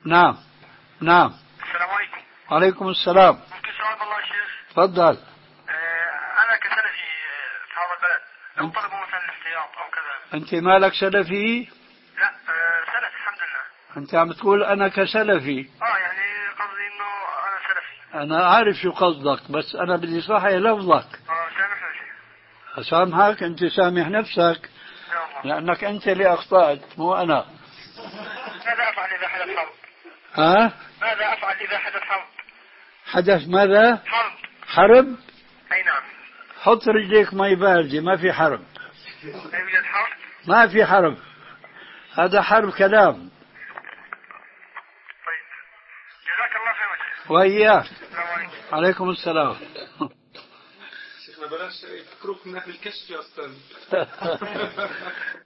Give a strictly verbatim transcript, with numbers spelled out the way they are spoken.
نعم نعم. السلام عليكم. وعليكم السلام. ممكن سؤال بالله يا شيخ؟ تفضل. آه أنا كسلفي في هذا البلد لو طلبوا مثلا الاحتياط أو كذا. أنت مالك سلفي؟ لا آه سلفي الحمد لله. أنت عم تقول أنا كسلفي. آه يعني قصدي إنه أنا سلفي. أنا أعرف شو قصدك، بس أنا بدي صحي لفظك. آه سامحنا يا شيخ. أسامحك؟ أنت سامح نفسك لأنك أنت اللي أخطأت مو أنا. ماذا أفعل إذا حدث حرب؟ ها؟ ماذا أفعل إذا حدث حرب؟ حدث ماذا؟ حرب. حرب؟ أي نعم. حط رجليك مي باردة، ما في حرب. لا يوجد حرب؟ ما في حرب، هذا حرب كلام. طيب جزاك الله خير. وإياك. السلام عليكم. عليكم السلام. شيخنا بلاش يفكروك من أهل الكشف يا أستاذ.